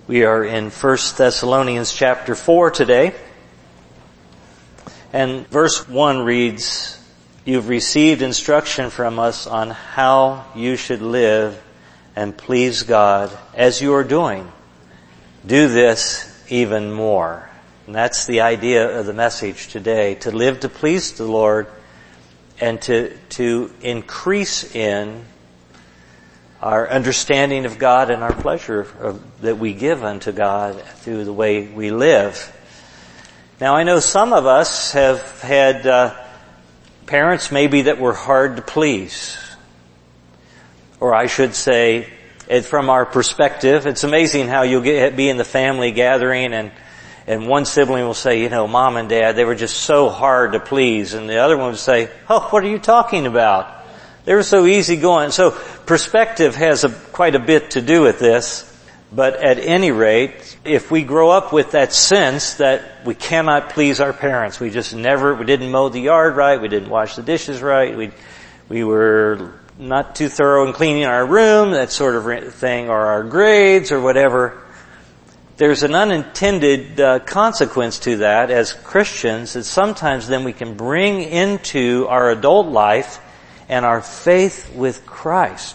We are in 1 Thessalonians chapter 4 today. And verse 1 reads, "You've received instruction from us on how you should live and please God as you are doing. Do this even more." And that's the idea of the message today, to live to please the Lord and to increase in our understanding of God and our pleasure that we give unto God through the way we live. Now I know some of us have had parents maybe that were hard to please. Or I should say, from our perspective, it's amazing how you'll be in the family gathering and one sibling will say, Mom and Dad, they were just so hard to please. And the other one would say, "Oh, what are you talking about? They were so easygoing." So perspective has quite a bit to do with this. But at any rate, if we grow up with that sense that we cannot please our parents, we didn't mow the yard right, we didn't wash the dishes right, we were not too thorough in cleaning our room, that sort of thing, or our grades or whatever, there's an unintended consequence to that as Christians, that sometimes then we can bring into our adult life and our faith with Christ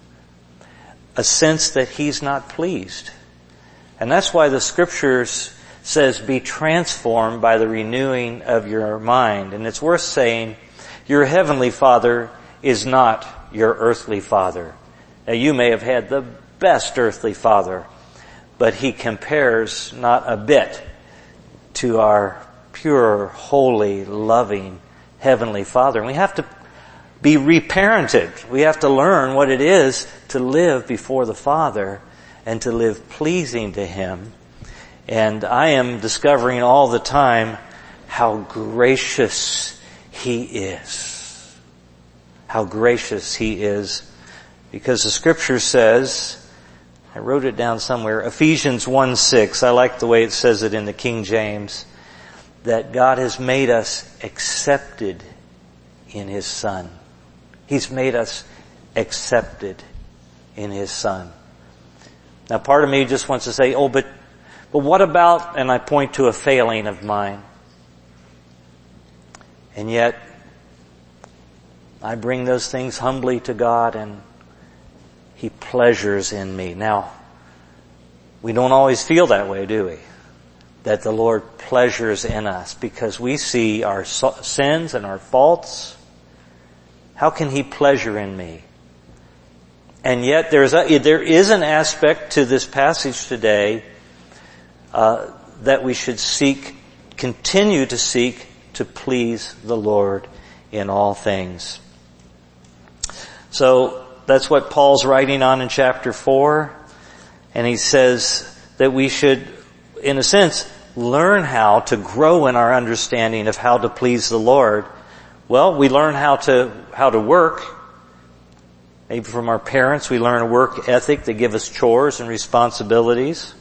a sense that He's not pleased. And that's why the Scriptures says, "Be transformed by the renewing of your mind." And it's worth saying, your heavenly Father is not your earthly father. Now you may have had the best earthly father, but He compares not a bit to our pure, holy, loving Heavenly Father. And we have to be reparented. We have to learn what it is to live before the Father and to live pleasing to Him. And I am discovering all the time how gracious He is. How gracious He is. Because the Scripture says, I wrote it down somewhere, Ephesians 1:6, I like the way it says it in the King James, that God has made us accepted in His Son. He's made us accepted in His Son. Now part of me just wants to say, but what about, and I point to a failing of mine. And yet, I bring those things humbly to God and He pleasures in me. Now, we don't always feel that way, do we? That the Lord pleasures in us because we see our sins and our faults. How can He pleasure in me? And yet there is an aspect to this passage today that we should continue to seek to please the Lord in all things. So that's what Paul's writing on in chapter 4. And he says that we should, in a sense, learn how to grow in our understanding of how to please the Lord. Well, we learn how to work. Maybe from our parents we learn a work ethic. They give us chores and responsibilities.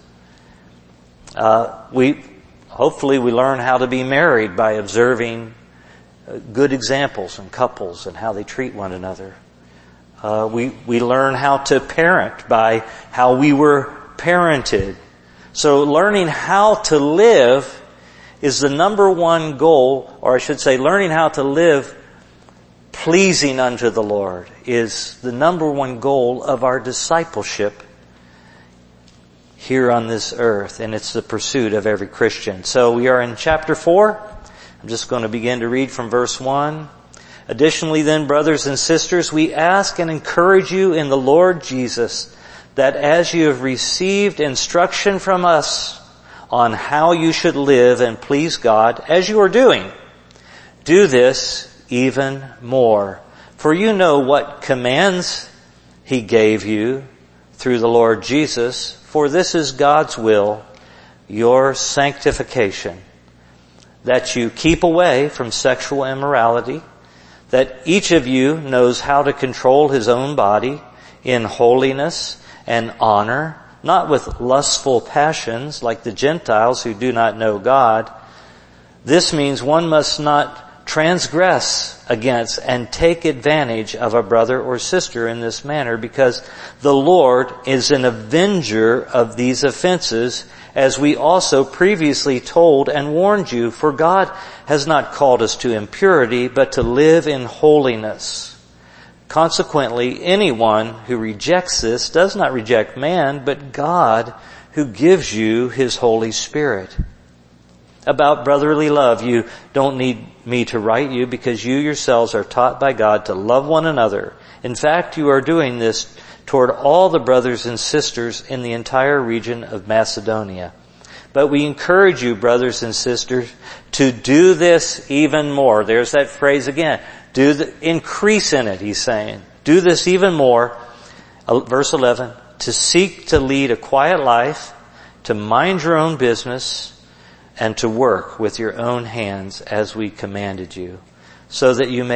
Hopefully we learn how to be married by observing good examples in couples and how they treat one another. We learn how to parent by how we were parented. So learning how to live is the number one goal, or I should say learning how to live pleasing unto the Lord is the number one goal of our discipleship here on this earth, and it's the pursuit of every Christian. So we are in chapter 4. I'm just going to begin to read from verse 1. "Additionally then, brothers and sisters, we ask and encourage you in the Lord Jesus that as you have received instruction from us on how you should live and please God as you are doing, do this even more. For you know what commands He gave you through the Lord Jesus. For this is God's will, your sanctification, that you keep away from sexual immorality, that each of you knows how to control his own body in holiness and honor, not with lustful passions like the Gentiles who do not know God. This means one must not transgress against and take advantage of a brother or sister in this manner, because the Lord is an avenger of these offenses, as we also previously told and warned you. For God has not called us to impurity, but to live in holiness. Consequently, anyone who rejects this does not reject man, but God, who gives you His Holy Spirit. About brotherly love, you don't need me to write you, because you yourselves are taught by God to love one another. In fact, you are doing this toward all the brothers and sisters in the entire region of Macedonia. But we encourage you, brothers and sisters, to do this even more. There's that phrase again. Increase in it, he's saying. Do this even more. Verse 11, to seek to lead a quiet life, to mind your own business, and to work with your own hands as we commanded you, so that you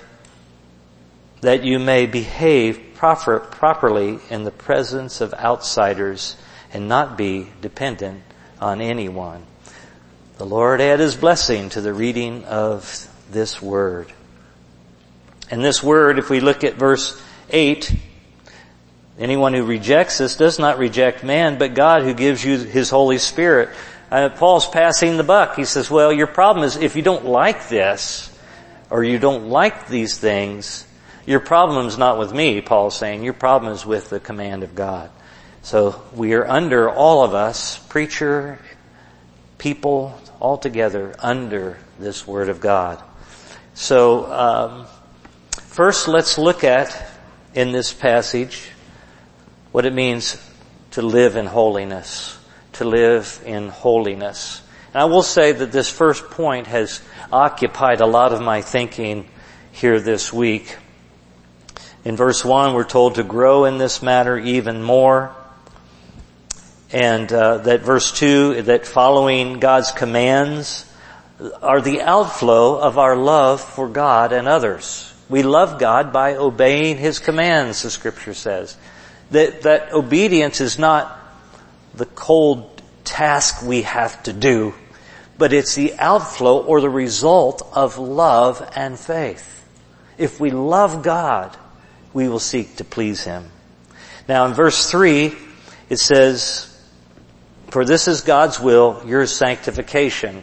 may behave properly in the presence of outsiders and not be dependent on anyone. The Lord add His blessing to the reading of this word. And this word, if we look at verse 8, anyone who rejects this does not reject man, but God, who gives you His Holy Spirit. Paul's passing the buck. He says, well, your problem is if you don't like this, or you don't like these things, your problem is not with me, Paul's saying. Your problem is with the command of God. So we are under, all of us, preacher, people, all together under this Word of God. So, first let's look at, in this passage, what it means to live in holiness. To live in holiness. And I will say that this first point has occupied a lot of my thinking here this week. In verse 1, we're told to grow in this matter even more. And that verse 2, that following God's commands are the outflow of our love for God and others. We love God by obeying His commands, the Scripture says. That obedience is not the cold task we have to do, but it's the outflow or the result of love and faith. If we love God, we will seek to please Him. Now in verse 3, it says, for this is God's will, your sanctification.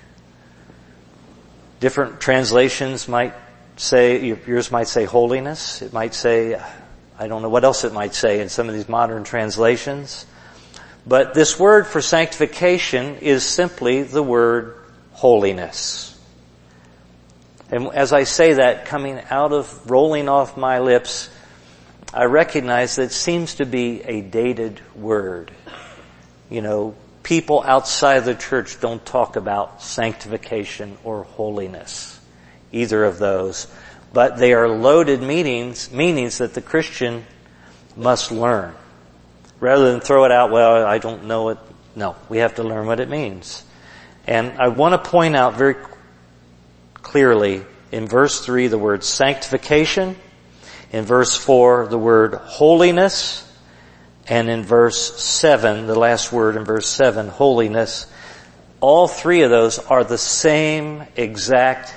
Different translations might say, yours might say holiness. It might say, I don't know what else it might say in some of these modern translations. But this word for sanctification is simply the word holiness. And as I say that, rolling off my lips, I recognize that it seems to be a dated word. You know, people outside the church don't talk about sanctification or holiness, either of those. But they are loaded meanings that the Christian must learn. Rather than throw it out, well, I don't know it. No, we have to learn what it means. And I want to point out very clearly in verse 3 the word sanctification, in verse 4 the word holiness, and in verse 7, the last word in verse 7, holiness. All three of those are the same exact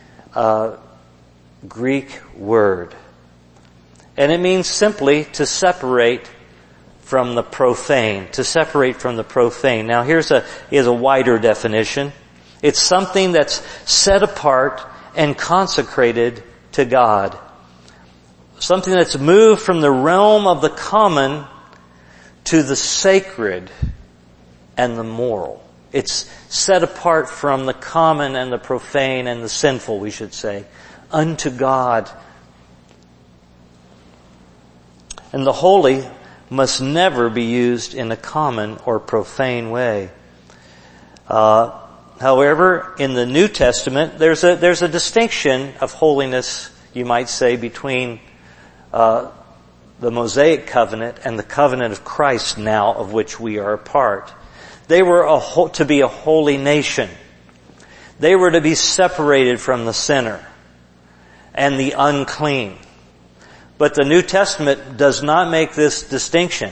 Greek word. And it means simply to separate from the profane, to separate from the profane. Now here's a wider definition. It's something that's set apart and consecrated to God. Something that's moved from the realm of the common to the sacred and the moral. It's set apart from the common and the profane and the sinful, we should say, unto God. And the holy must never be used in a common or profane way. However, in the New Testament, there's a distinction of holiness, you might say, between the Mosaic covenant and the covenant of Christ now, of which we are a part. They were to be a holy nation. They were to be separated from the sinner and the unclean. But the New Testament does not make this distinction,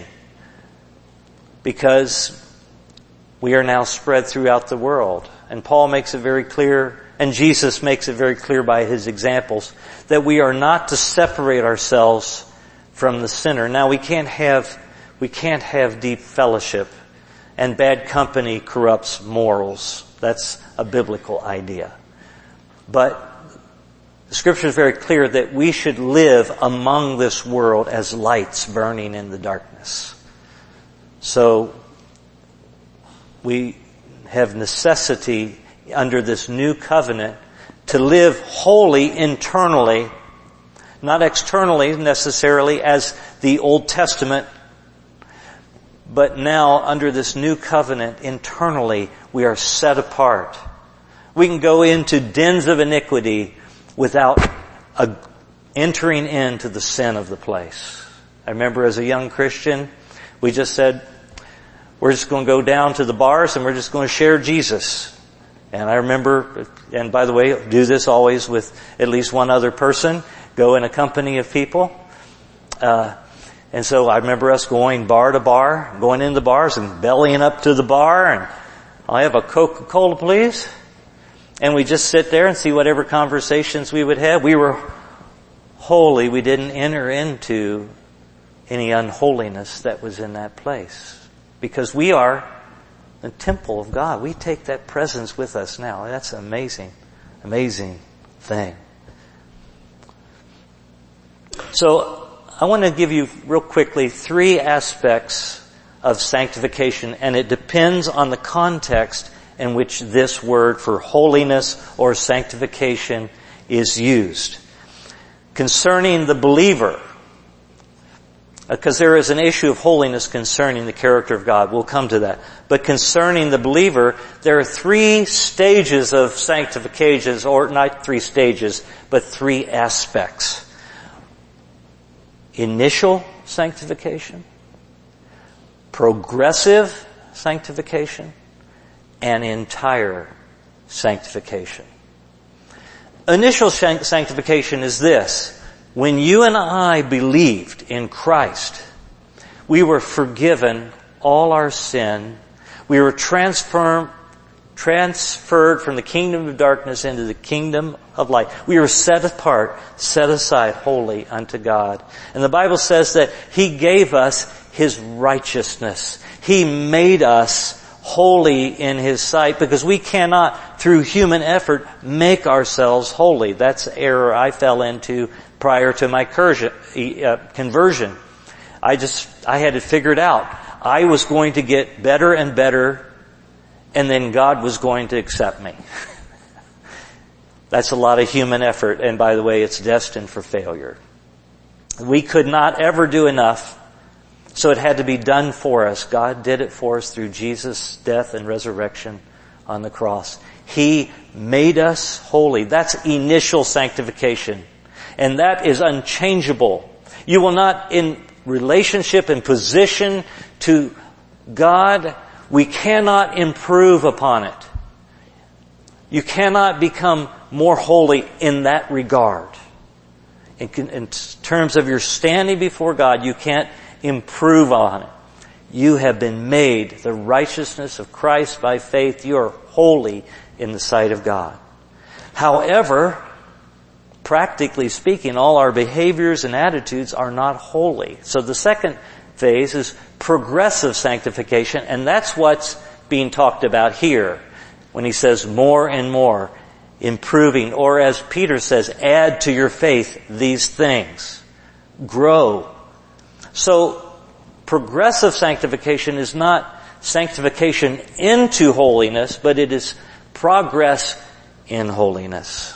because we are now spread throughout the world. And Paul makes it very clear and Jesus makes it very clear by his examples, that we are not to separate ourselves from the sinner. Now we can't have deep fellowship, and bad company corrupts morals. That's a biblical idea. But the Scripture is very clear that we should live among this world as lights burning in the darkness. So we have necessity under this new covenant to live wholly internally, not externally necessarily as the Old Testament, but now under this new covenant internally we are set apart. We can go into dens of iniquity without entering into the sin of the place. I remember as a young Christian, we just said, we're just going to go down to the bars and we're just going to share Jesus. And I remember, and by the way, do this always with at least one other person, go in a company of people. And so I remember us going bar to bar, going in the bars and bellying up to the bar, and I'll have a Coca-Cola, please. And we just sit there and see whatever conversations we would have. We were holy. We didn't enter into any unholiness that was in that place. Because we are the temple of God. We take that presence with us now. That's an amazing, amazing thing. So I want to give you real quickly 3 aspects of sanctification, and it depends on the context in which this word for holiness or sanctification is used. Concerning the believer, because there is an issue of holiness concerning the character of God. We'll come to that. But concerning the believer, there are 3 stages of sanctification, or not 3 stages, but 3 aspects. Initial sanctification, progressive sanctification, and entire sanctification. Initial sanctification is this. When you and I believed in Christ, we were forgiven all our sin. We were transferred from the kingdom of darkness into the kingdom of light. We were set apart, set aside holy unto God. And the Bible says that He gave us His righteousness. He made us holy in His sight, because we cannot, through human effort, make ourselves holy. That's the error I fell into prior to my conversion. I had it figured out. I was going to get better and better, and then God was going to accept me. That's a lot of human effort, and by the way, it's destined for failure. We could not ever do enough, so it had to be done for us. God did it for us through Jesus' death and resurrection on the cross. He made us holy. That's initial sanctification. And that is unchangeable. You will not, in relationship and position to God, we cannot improve upon it. You cannot become more holy in that regard. In terms of your standing before God, you can't improve on it. You have been made the righteousness of Christ by faith. You are holy in the sight of God. However, practically speaking, all our behaviors and attitudes are not holy. So the second phase is progressive sanctification, and that's what's being talked about here when he says more and more, improving, or as Peter says, add to your faith these things. Grow. So progressive sanctification is not sanctification into holiness, but it is progress in holiness.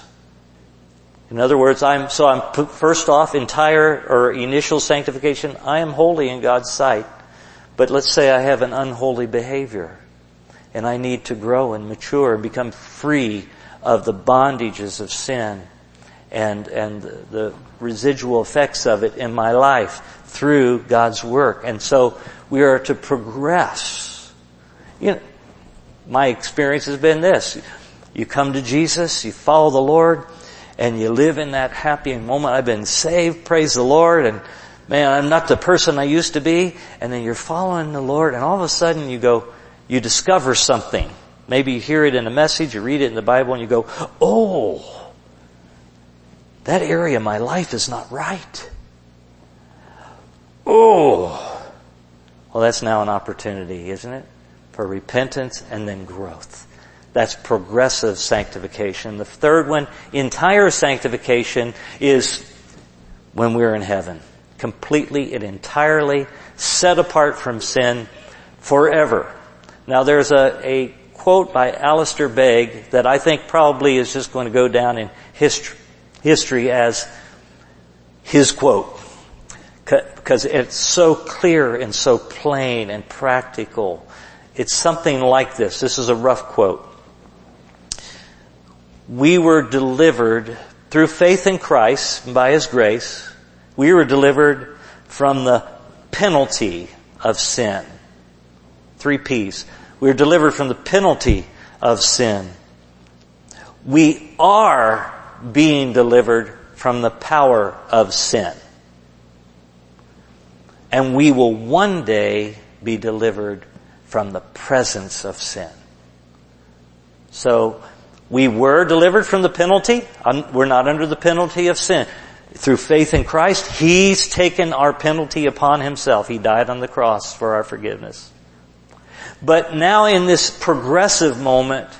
In other words, I'm first off, entire or initial sanctification, I am holy in God's sight. But let's say I have an unholy behavior, and I need to grow and mature and become free of the bondages of sin and the residual effects of it in my life through God's work. And so we are to progress. You know, my experience has been this. You come to Jesus, you follow the Lord, and you live in that happy moment. I've been saved, praise the Lord, and man, I'm not the person I used to be. And then you're following the Lord, and all of a sudden you discover something. Maybe you hear it in a message, you read it in the Bible, and you go, oh, that area of my life is not right. Oh. Well, that's now an opportunity, isn't it? For repentance and then growth. That's progressive sanctification. The third one, entire sanctification, is when we're in heaven. Completely and entirely set apart from sin forever. Now there's a quote by Alistair Begg that I think probably is just going to go down in history as his quote. Because it's so clear and so plain and practical. It's something like this. This is a rough quote. We were delivered through faith in Christ and by His grace. We were delivered from the penalty of sin. 3 P's. We were delivered from the penalty of sin. We are being delivered from the power of sin. And we will one day be delivered from the presence of sin. So, we were delivered from the penalty. We're not under the penalty of sin. Through faith in Christ, He's taken our penalty upon Himself. He died on the cross for our forgiveness. But now in this progressive moment,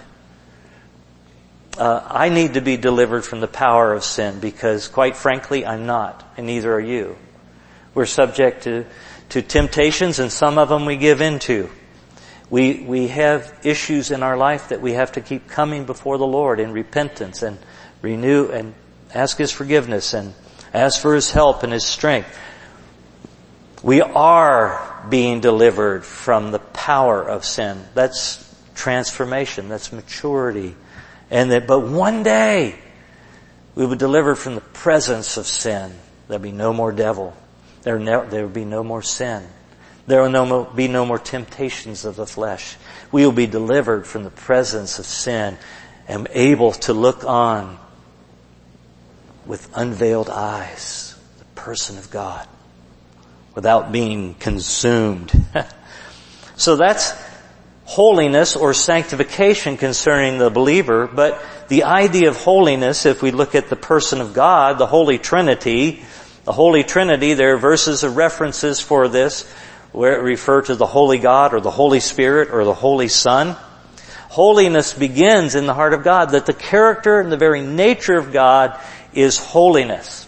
I need to be delivered from the power of sin because, quite frankly, I'm not, and neither are you. We're subject to temptations, and some of them we give into. We have issues in our life that we have to keep coming before the Lord in repentance and renew and ask His forgiveness and ask for His help and His strength. We are being delivered from the power of sin. That's transformation. That's maturity. But one day we will be delivered from the presence of sin. There'll be no more devil. There will be no more sin. There will be no more temptations of the flesh. We will be delivered from the presence of sin and able to look on with unveiled eyes the person of God without being consumed. So that's holiness or sanctification concerning the believer. But the idea of holiness, if we look at the person of God, the Holy Trinity, there are verses of references for this where it refer to the Holy God or the Holy Spirit or the Holy Son. Holiness begins in the heart of God, that the character and the very nature of God is holiness.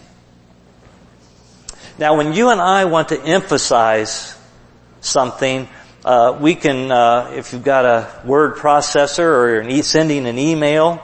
Now when you and I want to emphasize something, we can, if you've got a word processor or you're sending an email,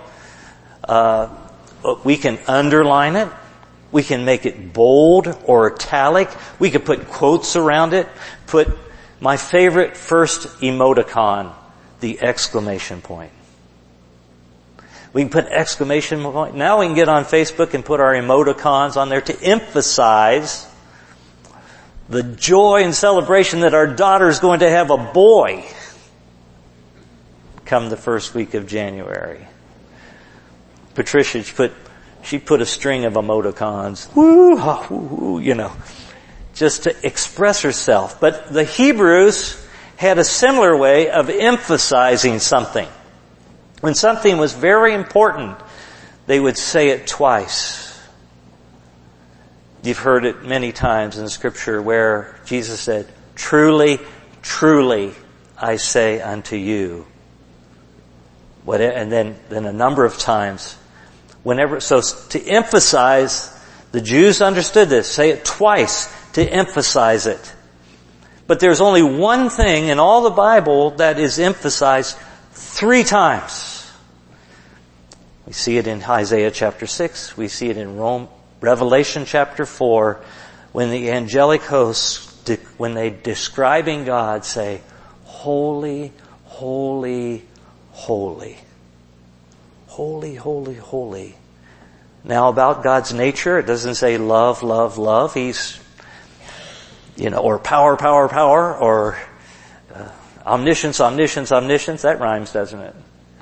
we can underline it. We can make it bold or italic. We could put quotes around it. Put my favorite first emoticon, the exclamation point. We can put exclamation point. Now we can get on Facebook and put our emoticons on there to emphasize the joy and celebration that our daughter is going to have a boy come the first week of January. Patricia, she put a string of emoticons, woo, woo, you know, just to express herself. But the Hebrews had a similar way of emphasizing something. When something was very important, they would say it twice. You've heard it many times in the Scripture where Jesus said, "Truly, truly, I say unto you." And then a number of times. So to emphasize, the Jews understood this. Say it twice to emphasize it. But there's only one thing in all the Bible that is emphasized 3 times. We see it in Isaiah chapter 6. We see it in Revelation chapter 4, when the angelic hosts, when they describing God, say, "Holy, holy, holy." Holy, holy, holy. Now about God's nature, it doesn't say love, love, love. He's, or power, power, power, or omniscience, omniscience, omniscience. That rhymes, doesn't it?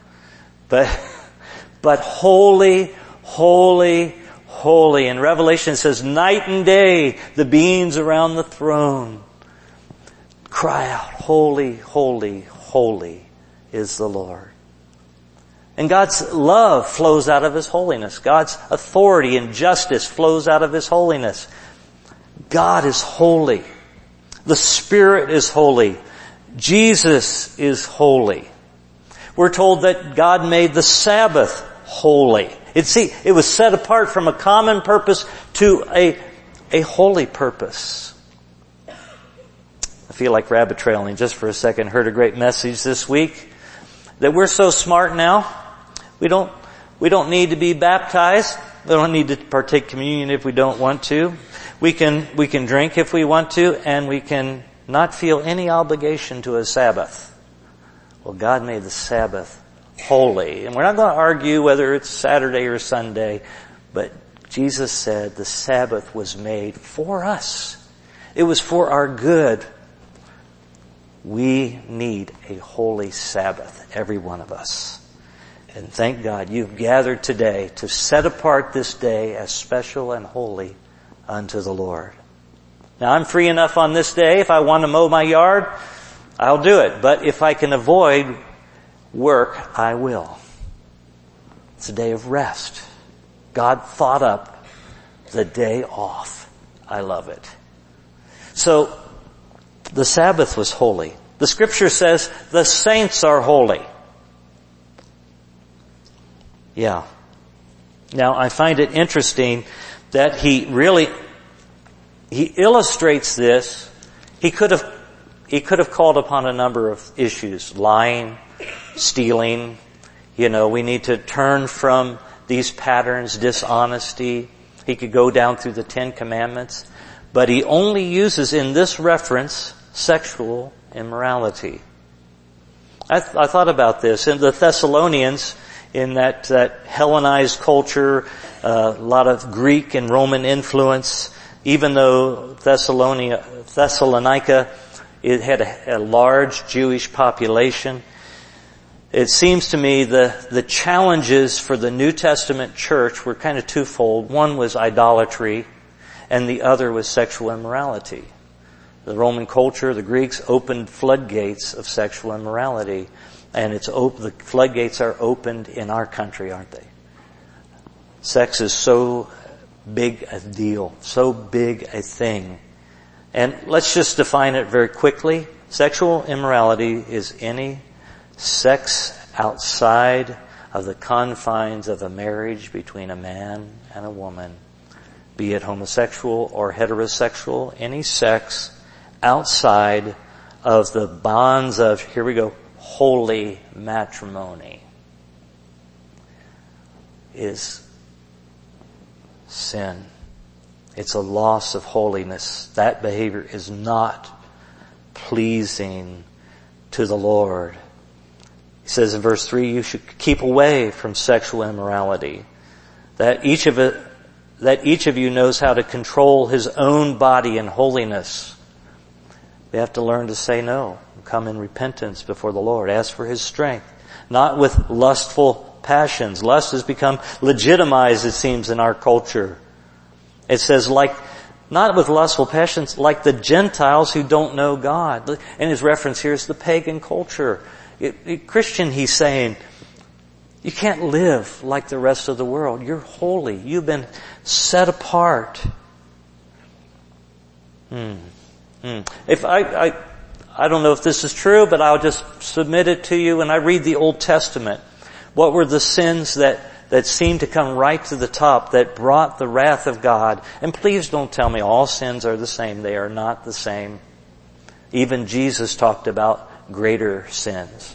But holy, holy, holy. In Revelation it says, night and day, the beings around the throne cry out, "Holy, holy, holy is the Lord." And God's love flows out of His holiness. God's authority and justice flows out of His holiness. God is holy. The Spirit is holy. Jesus is holy. We're told that God made the Sabbath holy. It was set apart from a common purpose to a holy purpose. I feel like rabbit trailing just for a second. Heard a great message this week that we're so smart now. We don't need to be baptized. We don't need to partake communion if we don't want to. We can drink if we want to, and we can not feel any obligation to a Sabbath. Well, God made the Sabbath holy. And we're not going to argue whether it's Saturday or Sunday, but Jesus said the Sabbath was made for us. It was for our good. We need a holy Sabbath, every one of us. And thank God you've gathered today to set apart this day as special and holy unto the Lord. Now I'm free enough on this day. If I want to mow my yard, I'll do it. But if I can avoid work, I will. It's a day of rest. God thought up the day off. I love it. So, the Sabbath was holy. The Scripture says the saints are holy. Yeah. Now, I find it interesting that he illustrates this. He could have called upon a number of issues. Lying, stealing. We need to turn from these patterns, dishonesty. He could go down through the 10 Commandments. But he only uses in this reference sexual immorality. I thought about this. In the Thessalonians, in that Hellenized culture, a lot of Greek and Roman influence, even though Thessalonica, it had a large Jewish population, it seems to me the challenges for the New Testament church were kind of twofold. One was idolatry, and the other was sexual immorality. The Roman culture, the Greeks, opened floodgates of sexual immorality. And the floodgates are opened in our country, aren't they? Sex is so big a deal, so big a thing. And let's just define it very quickly. Sexual immorality is any sex outside of the confines of a marriage between a man and a woman, be it homosexual or heterosexual, any sex outside of the bonds of, here we go, holy matrimony is sin. It's a loss of holiness. That behavior is not pleasing to the Lord. He says in verse 3, you should keep away from sexual immorality. That each of you knows how to control his own body in holiness. We have to learn to say no. Come in repentance before the Lord. Ask for His strength. Not with lustful passions. Lust has become legitimized, it seems, in our culture. It says not with lustful passions, like the Gentiles who don't know God. And his reference here is the pagan culture. Christian, he's saying, you can't live like the rest of the world. You're holy. You've been set apart. If I don't know if this is true, but I'll just submit it to you. When I read the Old Testament, what were the sins that seemed to come right to the top, that brought the wrath of God? And please don't tell me all sins are the same. They are not the same. Even Jesus talked about greater sins.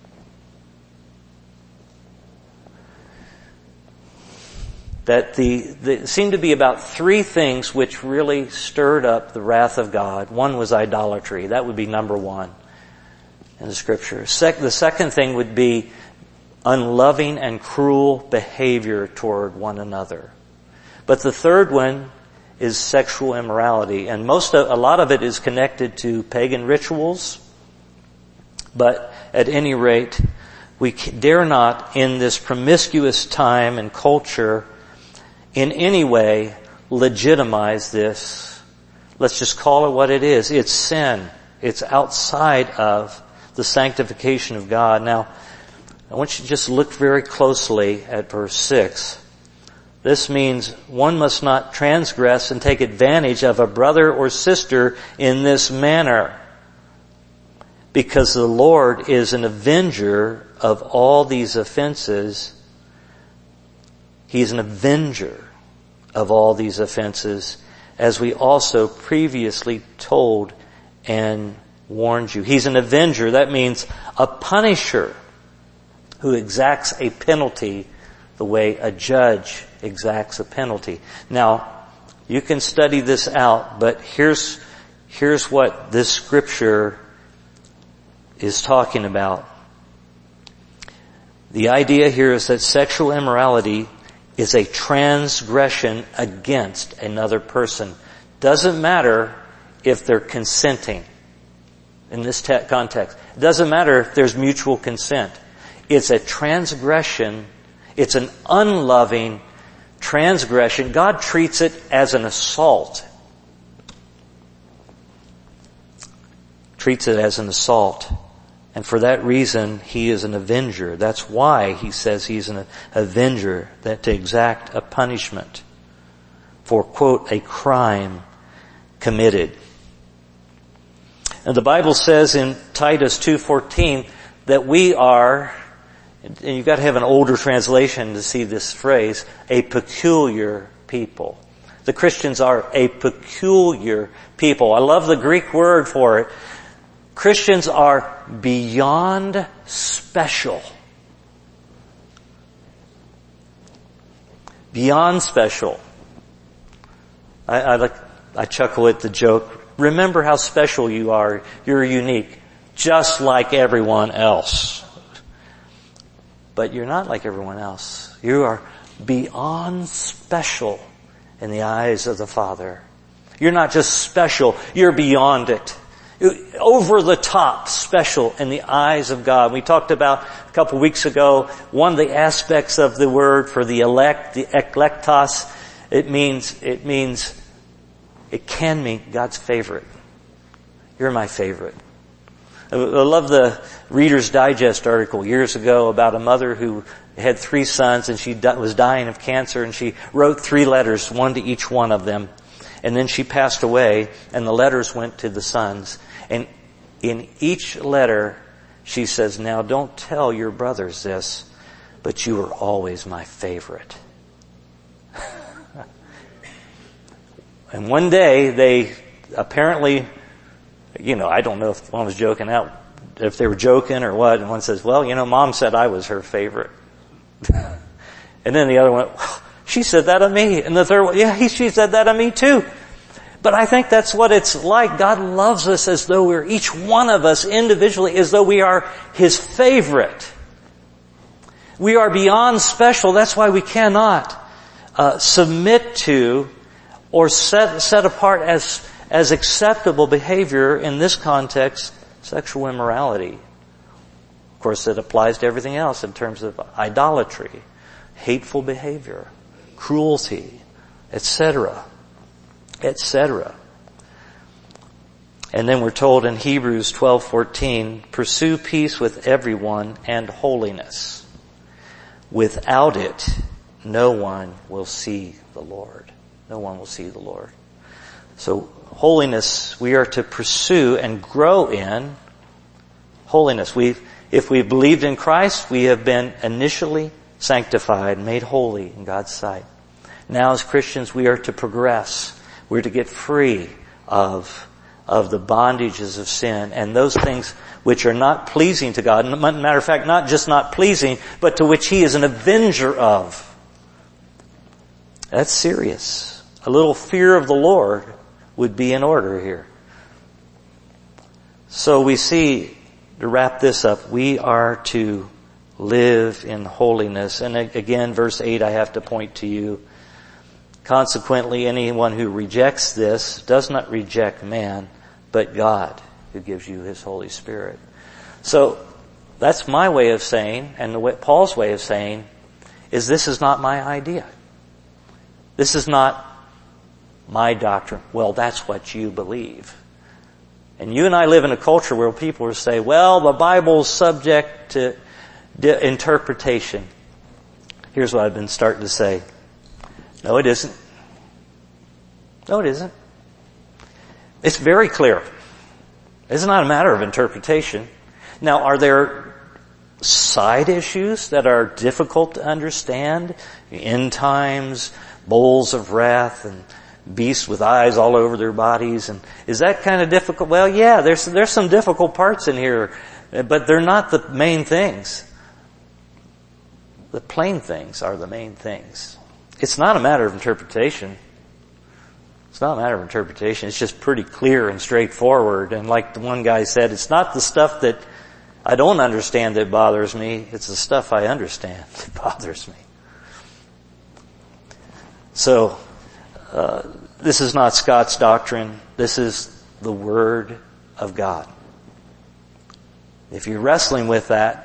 That there seemed to be about 3 things which really stirred up the wrath of God. One was idolatry. That would be number 1 in the Scripture. The second thing would be unloving and cruel behavior toward one another. But the third one is sexual immorality, and a lot of it is connected to pagan rituals. But at any rate, we dare not, in this promiscuous time and culture, in any way legitimize this. Let's just call it what it is. It's sin. It's outside of the sanctification of God. Now, I want you to just look very closely at verse 6. This means one must not transgress and take advantage of a brother or sister in this manner, because the Lord is an avenger of all these offenses. He is an avenger of all these offenses, as we also previously told and warned you. He's an avenger. That means a punisher who exacts a penalty the way a judge exacts a penalty. Now, you can study this out, but here's what this scripture is talking about. The idea here is that sexual immorality is a transgression against another person. Doesn't matter if they're consenting in this context. It doesn't matter if there's mutual consent. It's a transgression. It's an unloving transgression. God treats it as an assault. Treats it as an assault. And for that reason, He is an avenger. That's why He says He's an avenger, that to exact a punishment for, quote, a crime committed. And the Bible says in Titus 2:14 that we are, and you've got to have an older translation to see this phrase, a peculiar people. The Christians are a peculiar people. I love the Greek word for it. Christians are beyond special. Beyond special. I chuckle at the joke. Remember how special you are. You're unique. Just like everyone else. But you're not like everyone else. You are beyond special in the eyes of the Father. You're not just special, you're beyond it. Over the top special in the eyes of God. We talked about a couple weeks ago, one of the aspects of the word for the elect, the eklektos, it can mean God's favorite. You're my favorite. I love the Reader's Digest article years ago about a mother who had 3 sons and she was dying of cancer, and she wrote 3 letters, one to each one of them. And then she passed away, and the letters went to the sons. And in each letter, she says, now don't tell your brothers this, but you were always my favorite. And one day, they apparently, I don't know if one was joking out, if they were joking or what, and one says, well, Mom said I was her favorite. And then the other one, well, she said that of me. And the third one, yeah, she said that of me too. But I think that's what it's like. God loves us as though we're, each one of us individually, as though we are His favorite. We are beyond special. That's why we cannot submit to or set apart as acceptable behavior in this context, sexual immorality. Of course, it applies to everything else in terms of idolatry, hateful behavior, cruelty, etc., etc. And then we're told in Hebrews 12:14, pursue peace with everyone and holiness. Without it, no one will see the Lord. No one will see the Lord. So holiness, we are to pursue and grow in holiness. If we've believed in Christ, we have been initially sanctified, made holy in God's sight. Now as Christians, we are to progress. We're to get free of the bondages of sin and those things which are not pleasing to God. Matter of fact, not just not pleasing, but to which He is an avenger of. That's serious. A little fear of the Lord would be in order here. So we see, to wrap this up, we are to live in holiness. And again, verse 8, I have to point to you. Consequently, anyone who rejects this does not reject man, but God, who gives you His Holy Spirit. So that's my way of saying, and Paul's way of saying, is this is not my idea. This is not my doctrine. Well, that's what you believe. And you and I live in a culture where people will say, well, the Bible's subject to interpretation. Here's what I've been starting to say. No, it isn't. No, it isn't. It's very clear. It's not a matter of interpretation. Now, are there side issues that are difficult to understand? End times, bowls of wrath, and beasts with eyes all over their bodies. And is that kind of difficult? Well, yeah, there's some difficult parts in here, but they're not the main things. The plain things are the main things. It's not a matter of interpretation. It's not a matter of interpretation. It's just pretty clear and straightforward. And like the one guy said, it's not the stuff that I don't understand that bothers me. It's the stuff I understand that bothers me. So, this is not Scott's doctrine. This is the Word of God. If you're wrestling with that,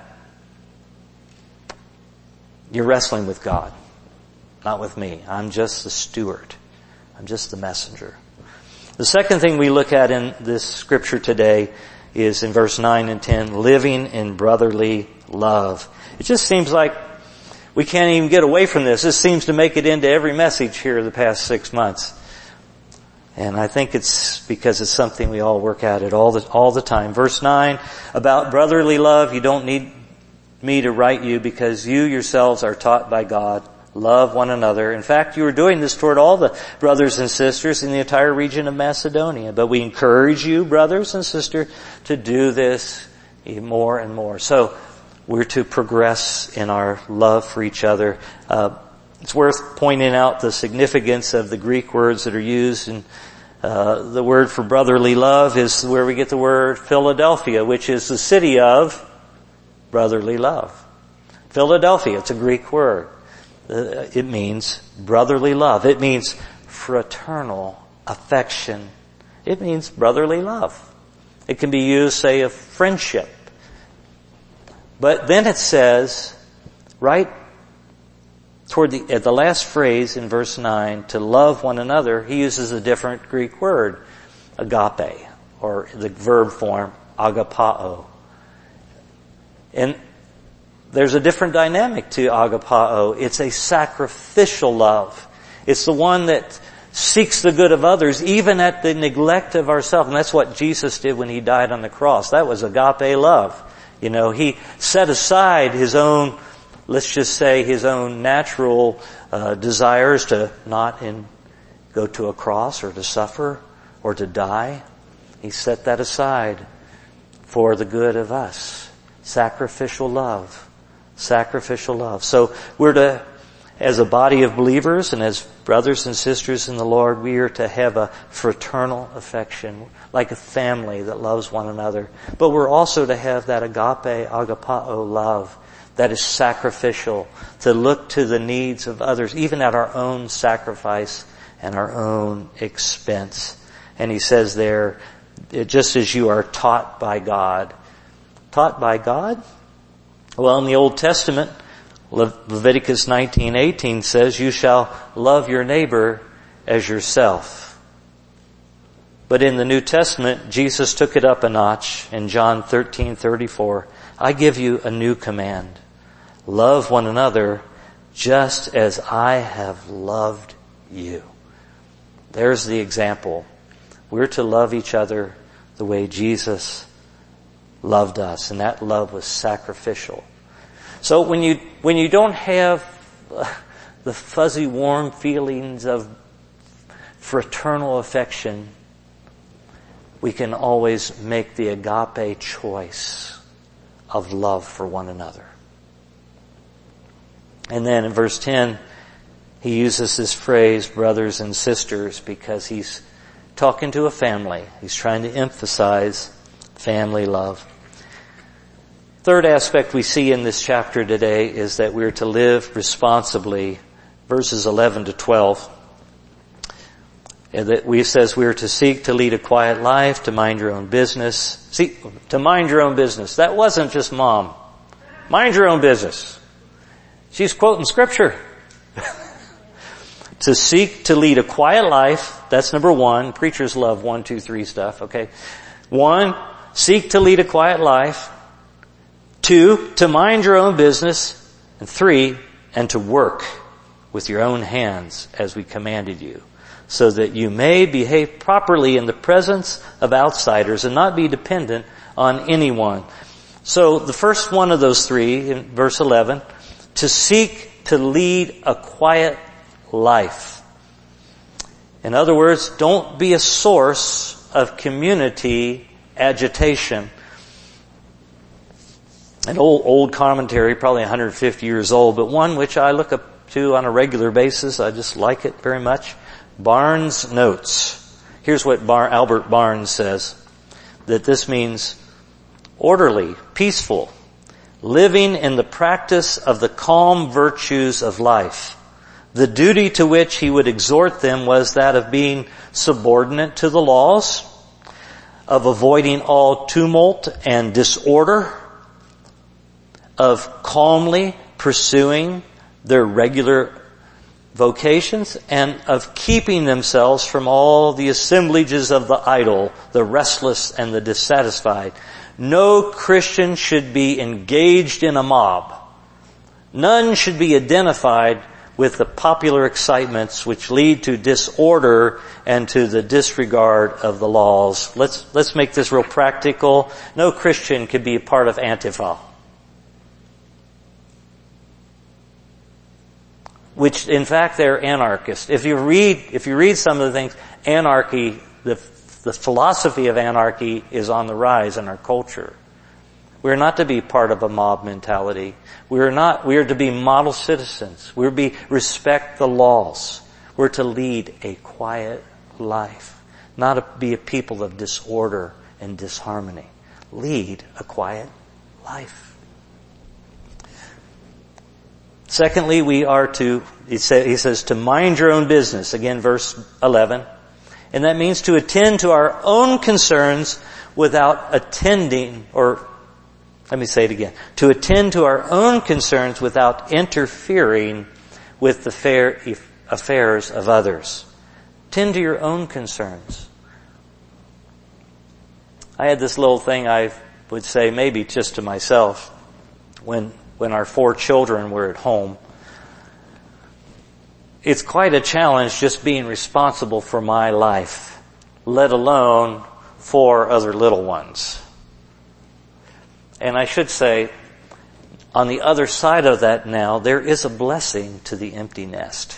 you're wrestling with God, not with me. I'm just the steward. I'm just the messenger. The second thing we look at in this scripture today is in verse 9 and 10, living in brotherly love. It just seems like we can't even get away from this. This seems to make it into every message here the past 6 months. And I think it's because it's something we all work at it all the time. Verse 9, about brotherly love, you don't need me to write you because you yourselves are taught by God. Love one another. In fact, you are doing this toward all the brothers and sisters in the entire region of Macedonia. But we encourage you, brothers and sisters, to do this more and more. So we're to progress in our love for each other. It's worth pointing out the significance of the Greek words that are used. And the word for brotherly love is where we get the word Philadelphia, which is the city of brotherly love. Philadelphia, it's a Greek word. It means brotherly love. It means fraternal affection. It means brotherly love. It can be used, say, of friendship. But then it says, right toward at the last phrase in verse 9, to love one another, he uses a different Greek word, agape, or the verb form, agapao. And there's a different dynamic to agapao. It's a sacrificial love. It's the one that seeks the good of others, even at the neglect of ourselves. And that's what Jesus did when he died on the cross. That was agape love. You know, he set aside his own, let's just say, his own natural desires to not go to a cross or to suffer or to die. He set that aside for the good of us. Sacrificial love. Sacrificial love. So we're to, as a body of believers and as brothers and sisters in the Lord, we are to have a fraternal affection, like a family that loves one another. But we're also to have that agape, agapao love that is sacrificial, to look to the needs of others, even at our own sacrifice and our own expense. And he says there, just as you are taught by God. Taught by God? Well, in the Old Testament, Leviticus 19:18 says, you shall love your neighbor as yourself. But in the New Testament, Jesus took it up a notch in John 13:34. I give you a new command. Love one another just as I have loved you. There's the example. We're to love each other the way Jesus loved us, and that love was sacrificial. So when you don't have the fuzzy, warm feelings of fraternal affection, we can always make the agape choice of love for one another. And then in verse 10, he uses this phrase, brothers and sisters, because he's talking to a family. He's trying to emphasize family love. Third aspect we see in this chapter today is that we're to live responsibly, verses 11 to 12. And that we says we're to seek to lead a quiet life, to mind your own business. See, to mind your own business. That wasn't just mom. Mind your own business. She's quoting scripture. To seek to lead a quiet life, that's number one. Preachers love 1, 2, 3 stuff, okay? 1, seek to lead a quiet life. 2, to mind your own business. And 3, and to work with your own hands as we commanded you, so that you may behave properly in the presence of outsiders and not be dependent on anyone. So the first one of those 3, in verse 11, to seek to lead a quiet life. In other words, don't be a source of community agitation. An old commentary, probably 150 years old, but one which I look up to on a regular basis. I just like it very much. Barnes notes. Here's what Albert Barnes says, that this means orderly, peaceful, living in the practice of the calm virtues of life. The duty to which he would exhort them was that of being subordinate to the laws, of avoiding all tumult and disorder, of calmly pursuing their regular vocations, and of keeping themselves from all the assemblages of the idle, the restless, and the dissatisfied. No Christian should be engaged in a mob. None should be identified with the popular excitements which lead to disorder and to the disregard of the laws. Let's make this real practical. No Christian could be a part of Antifa, which in fact they're anarchists. If you read some of the things, anarchy, the philosophy of anarchy is on the rise in our culture. We're not to be part of a mob mentality. We are to be model citizens. We're to respect the laws. We're to lead a quiet life, not to be a people of disorder and disharmony. Lead a quiet life. Secondly, we are to, he says, to mind your own business. Again, verse 11. And that means to attend to our own concerns without attending, or let me say it again. To attend to our own concerns without interfering with the affairs of others. Tend to your own concerns. I had this little thing I would say maybe just to myself when our 4 children were at home. It's quite a challenge just being responsible for my life, let alone 4 other little ones. And I should say, on the other side of that now, there is a blessing to the empty nest.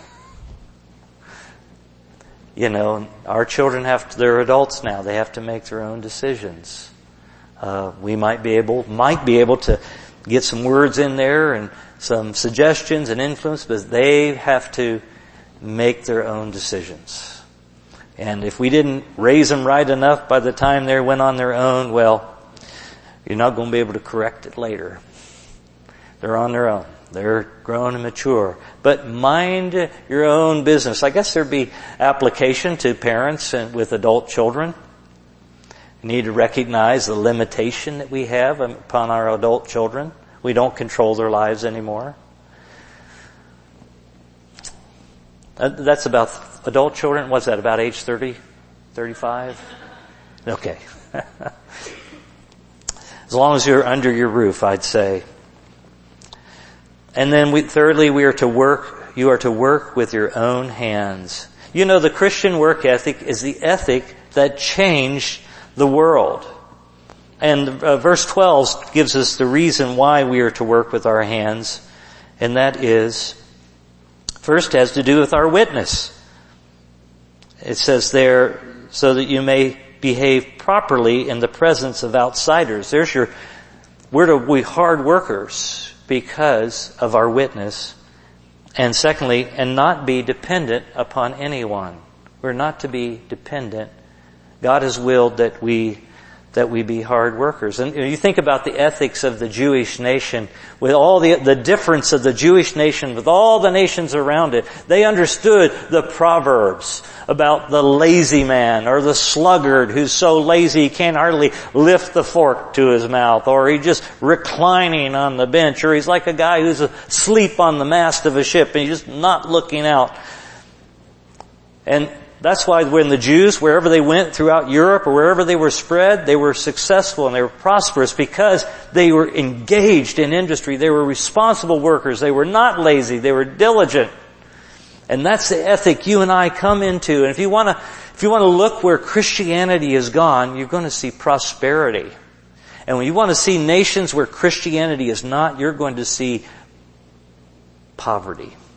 You know, our children they're adults now. They have to make their own decisions. We might be able to get some words in there and some suggestions and influence, but they have to make their own decisions. And if we didn't raise them right enough by the time they went on their own, well, you're not going to be able to correct it later. They're on their own. They're grown and mature. But mind your own business. I guess there'd be application to parents and with adult children. We need to recognize the limitation that we have upon our adult children. We don't control their lives anymore. That's about adult children. What's that, about age 30, 35? Okay. As long as you're under your roof, I'd say. And then thirdly, you are to work with your own hands. You know, the Christian work ethic is the ethic that changed the world. And verse 12 gives us the reason why we are to work with our hands. And that is, first has to do with our witness. It says there, so that you may behave properly in the presence of outsiders. We're to be hard workers because of our witness. And secondly, and not be dependent upon anyone. We're not to be dependent. God has willed that we be hard workers. And you think about the ethics of the Jewish nation, with all the difference of the Jewish nation with all the nations around it. They understood the proverbs about the lazy man or the sluggard who's so lazy he can't hardly lift the fork to his mouth, or he's just reclining on the bench, or he's like a guy who's asleep on the mast of a ship and he's just not looking out. That's why when the Jews, wherever they went throughout Europe or wherever they were spread, they were successful and they were prosperous because they were engaged in industry. They were responsible workers. They were not lazy. They were diligent. And that's the ethic you and I come into. And if you want to look where Christianity has gone, you're going to see prosperity. And when you want to see nations where Christianity is not, you're going to see poverty.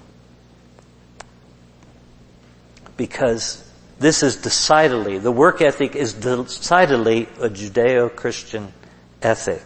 Because this is decidedly, the work ethic is decidedly a Judeo-Christian ethic.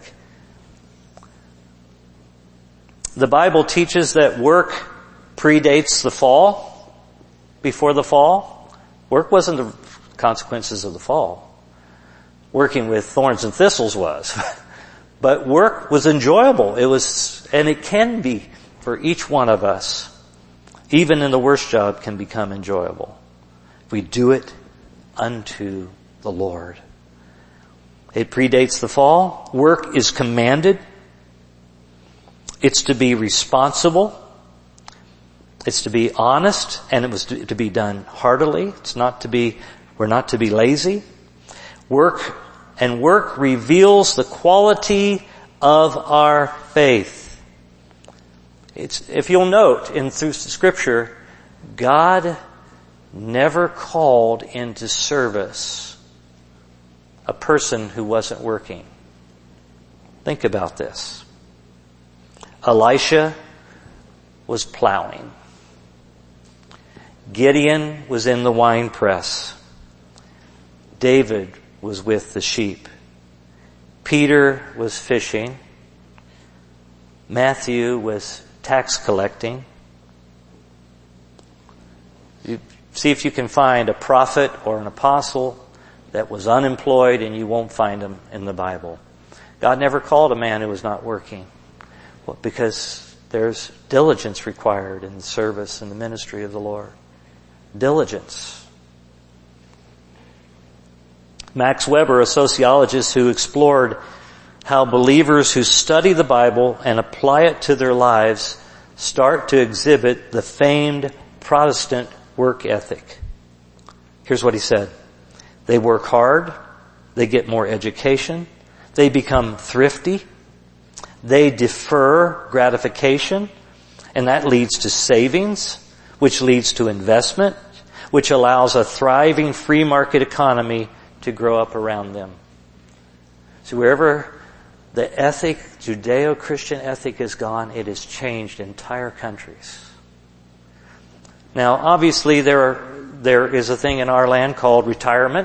The Bible teaches that work predates the fall. Before the fall, work wasn't the consequences of the fall. Working with thorns and thistles was. But work was enjoyable. It was, and it can be for each one of us. Even in the worst job can become enjoyable. If we do it unto the Lord. It predates the fall. Work is commanded. It's to be responsible. It's to be honest, and it was to be done heartily. We're not to be lazy. Work reveals the quality of our faith. If you'll note through Scripture, God never called into service a person who wasn't working. Think about this. Elisha was plowing. Gideon was in the wine press. David was with the sheep. Peter was fishing. Matthew was tax collecting. You see if you can find a prophet or an apostle that was unemployed, and you won't find them in the Bible. God never called a man who was not working. Well, because there's diligence required in the service and the ministry of the Lord. Diligence. Max Weber, a sociologist who explored how believers who study the Bible and apply it to their lives start to exhibit the famed Protestant work ethic. Here's what he said. They work hard. They get more education. They become thrifty. They defer gratification, and that leads to savings, which leads to investment, which allows a thriving free market economy to grow up around them. So wherever the ethic, Judeo-Christian ethic has gone, it has changed entire countries. Now, obviously, there is a thing in our land called retirement.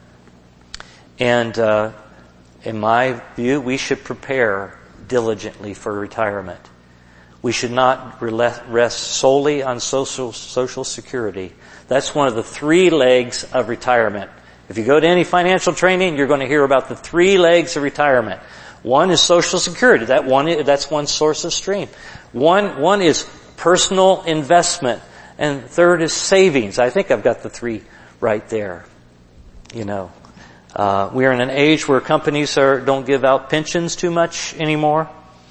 And in my view, we should prepare diligently for retirement. We should not rest solely on social security. That's one of the 3 legs of retirement. If you go to any financial training, you're going to hear about the 3 legs of retirement. One is Social Security. That's one source of stream. One is personal investment. And third is savings. I think I've got the 3 right there. You know, we are in an age where companies don't give out pensions too much anymore.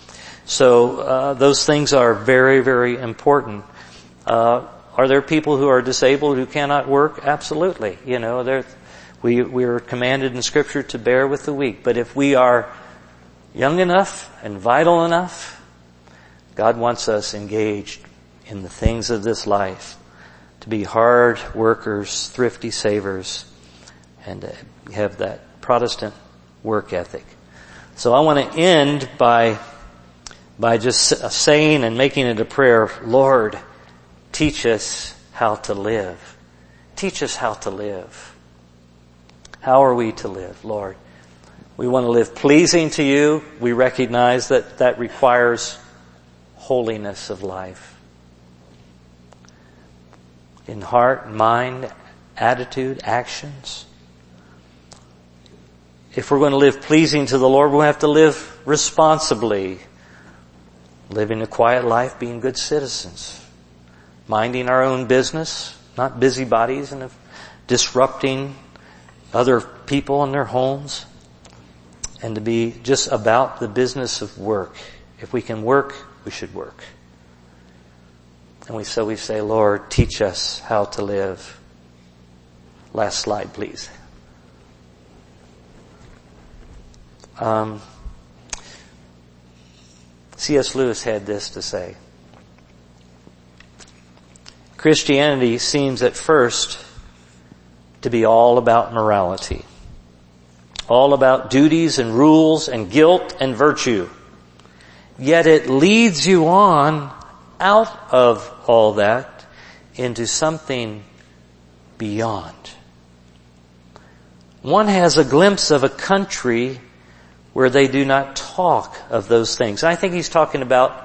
So those things are very, very important. Are there people who are disabled who cannot work? Absolutely. You know, we are commanded in Scripture to bear with the weak. But if we are young enough and vital enough, God wants us engaged in the things of this life, to be hard workers, thrifty savers, and to have that Protestant work ethic. So I want to end by just saying and making it a prayer, Lord, teach us how to live. Teach us how to live. How are we to live, Lord? We want to live pleasing to you. We recognize that requires holiness of life. In heart, mind, attitude, actions. If we're going to live pleasing to the Lord, we'll have to live responsibly. Living a quiet life, being good citizens. Minding our own business, not busybodies and disrupting other people in their homes. And to be just about the business of work. If we can work, we should work. And we say, Lord, teach us how to live. Last slide, please. C.S. Lewis had this to say. Christianity seems at first to be all about morality. All about duties and rules and guilt and virtue. Yet it leads you on out of all that into something beyond. One has a glimpse of a country where they do not talk of those things. I think he's talking about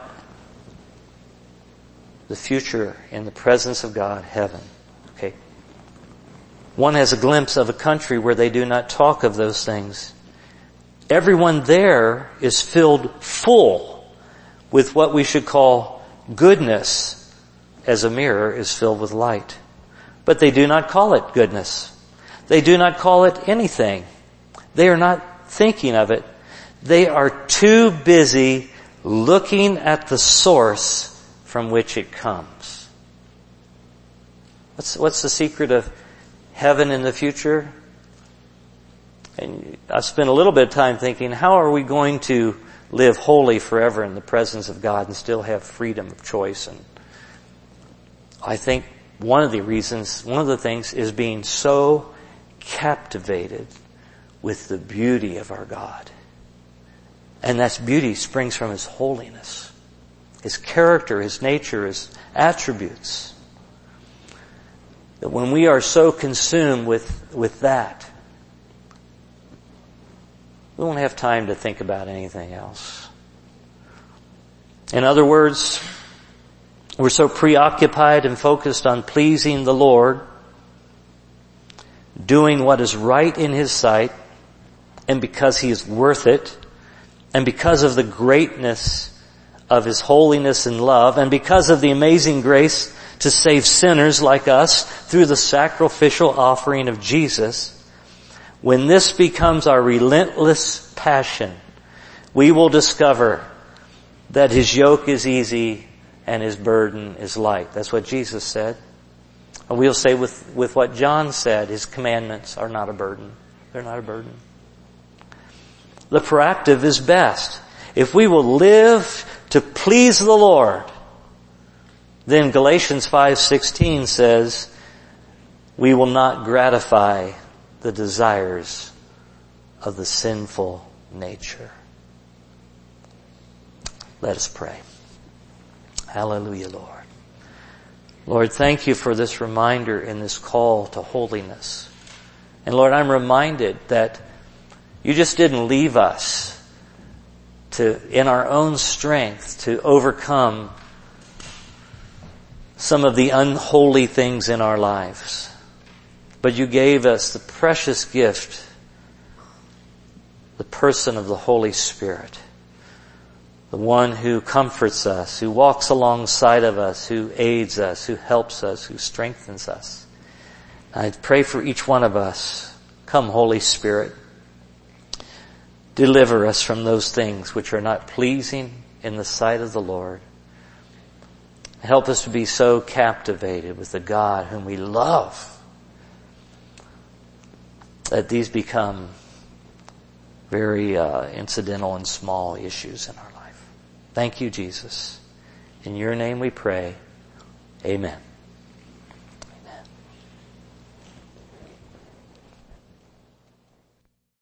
the future in the presence of God, heaven. Okay. One has a glimpse of a country where they do not talk of those things. Everyone there is filled full with what we should call goodness, as a mirror is filled with light. But they do not call it goodness. They do not call it anything. They are not thinking of it. They are too busy looking at the source from which it comes. What's the secret of heaven in the future? And I've spent a little bit of time thinking, how are we going to live holy forever in the presence of God and still have freedom of choice? And I think one of the things is being so captivated with the beauty of our God. And that beauty springs from His holiness, His character, His nature, His attributes. That when we are so consumed with that, we won't have time to think about anything else. In other words, we're so preoccupied and focused on pleasing the Lord, doing what is right in His sight, and because He is worth it, and because of the greatness of His holiness and love, and because of the amazing grace to save sinners like us through the sacrificial offering of Jesus, when this becomes our relentless passion, we will discover that His yoke is easy and His burden is light. That's what Jesus said. And we'll say with what John said, His commandments are not a burden. They're not a burden. The proactive is best. If we will live to please the Lord, then Galatians 5:16 says, we will not gratify the desires of the sinful nature. Let us pray. Hallelujah, Lord. Lord, thank You for this reminder in this call to holiness. And Lord, I'm reminded that You just didn't leave us in our own strength to overcome some of the unholy things in our lives. But You gave us the precious gift, the person of the Holy Spirit, the one who comforts us, who walks alongside of us, who aids us, who helps us, who strengthens us. I pray for each one of us. Come, Holy Spirit. Deliver us from those things which are not pleasing in the sight of the Lord. Help us to be so captivated with the God whom we love that these become very incidental and small issues in our life. Thank You, Jesus. In Your name we pray. Amen.